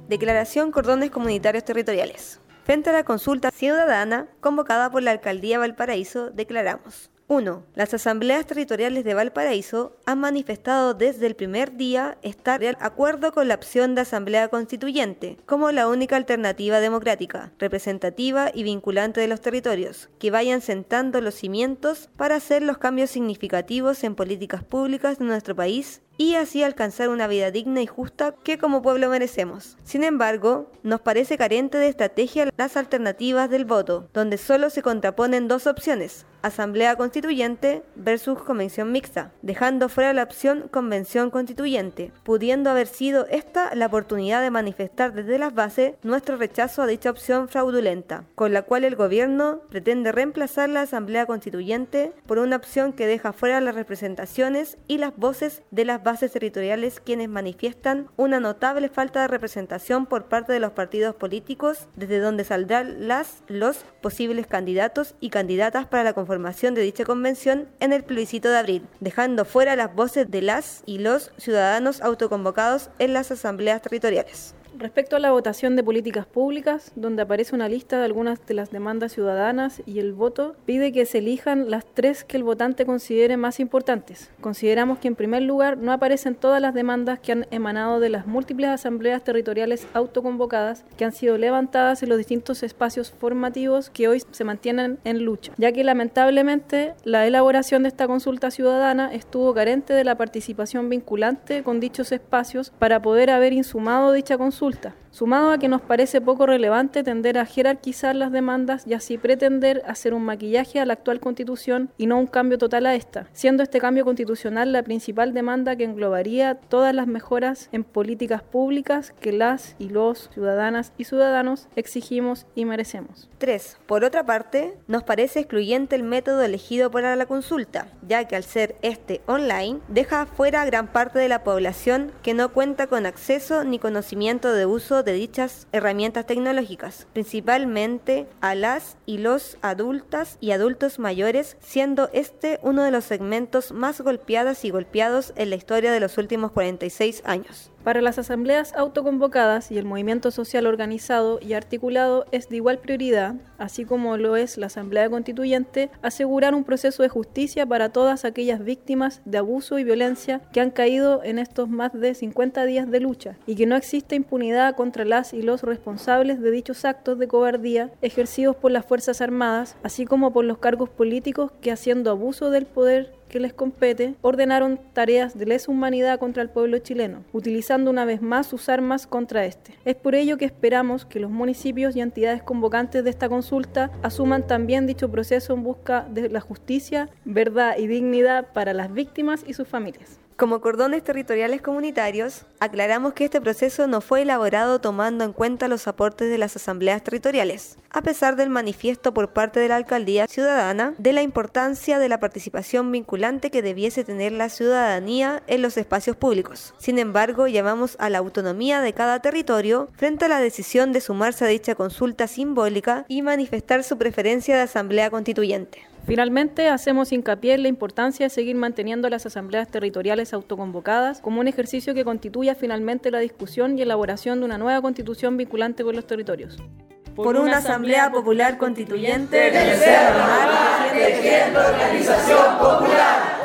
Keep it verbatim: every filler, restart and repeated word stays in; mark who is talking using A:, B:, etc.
A: Declaración Cordones Comunitarios Territoriales. Frente a la consulta ciudadana convocada por la Alcaldía de Valparaíso, declaramos: uno. Las asambleas territoriales de Valparaíso han manifestado desde el primer día estar de acuerdo con la opción de asamblea constituyente como la única alternativa democrática, representativa y vinculante de los territorios, que vayan sentando los cimientos para hacer los cambios significativos en políticas públicas de nuestro país y así alcanzar una vida digna y justa que como pueblo merecemos. Sin embargo, nos parece carente de estrategia las alternativas del voto, donde solo se contraponen dos opciones: Asamblea Constituyente versus Convención Mixta, dejando fuera la opción Convención Constituyente, pudiendo haber sido esta la oportunidad de manifestar desde las bases nuestro rechazo a dicha opción fraudulenta, con la cual el gobierno pretende reemplazar la Asamblea Constituyente por una opción que deja fuera las representaciones y las voces de las bases territoriales, quienes manifiestan una notable falta de representación por parte de los partidos políticos, desde donde saldrán las, los posibles candidatos y candidatas para la conformación de dicha convención en el plebiscito de abril, dejando fuera las voces de las y los ciudadanos autoconvocados en las asambleas territoriales.
B: Respecto a la votación de políticas públicas, donde aparece una lista de algunas de las demandas ciudadanas y el voto, pide que se elijan las tres que el votante considere más importantes. Consideramos que en primer lugar no aparecen todas las demandas que han emanado de las múltiples asambleas territoriales autoconvocadas que han sido levantadas en los distintos espacios formativos que hoy se mantienen en lucha, ya que lamentablemente la elaboración de esta consulta ciudadana estuvo carente de la participación vinculante con dichos espacios para poder haber insumado dicha consulta. Sumado a que nos parece poco relevante tender a jerarquizar las demandas y así pretender hacer un maquillaje a la actual Constitución y no un cambio total a esta, siendo este cambio constitucional la principal demanda que englobaría todas las mejoras en políticas públicas que las y los ciudadanas y ciudadanos exigimos y merecemos.
A: tres. Por otra parte, nos parece excluyente el método elegido para la consulta, ya que al ser este online, deja fuera a gran parte de la población que no cuenta con acceso ni conocimiento de uso de dichas herramientas tecnológicas, principalmente a las y los adultas y adultos mayores, siendo este uno de los segmentos más golpeadas y golpeados en la historia de los últimos cuarenta y seis años.
B: Para las asambleas autoconvocadas y el movimiento social organizado y articulado es de igual prioridad, así como lo es la Asamblea Constituyente, asegurar un proceso de justicia para todas aquellas víctimas de abuso y violencia que han caído en estos más de cincuenta días de lucha y que no existe impunidad contra las y los responsables de dichos actos de cobardía ejercidos por las Fuerzas Armadas, así como por los cargos políticos que, haciendo abuso del poder que les compete, ordenaron tareas de lesa humanidad contra el pueblo chileno, utilizando una vez más sus armas contra este. Es por ello que esperamos que los municipios y entidades convocantes de esta consulta asuman también dicho proceso en busca de la justicia, verdad y dignidad para las víctimas y sus familias.
A: Como cordones territoriales comunitarios, aclaramos que este proceso no fue elaborado tomando en cuenta los aportes de las asambleas territoriales, a pesar del manifiesto por parte de la Alcaldía Ciudadana de la importancia de la participación vinculante que debiese tener la ciudadanía en los espacios públicos. Sin embargo, llamamos a la autonomía de cada territorio frente a la decisión de sumarse a dicha consulta simbólica y manifestar su preferencia de asamblea constituyente.
B: Finalmente, hacemos hincapié en la importancia de seguir manteniendo las asambleas territoriales autoconvocadas como un ejercicio que constituya finalmente la discusión y elaboración de una nueva constitución vinculante con los territorios.
A: Por, Por una Asamblea Popular Constituyente del Cerro Normal,
C: tejiendo organización popular.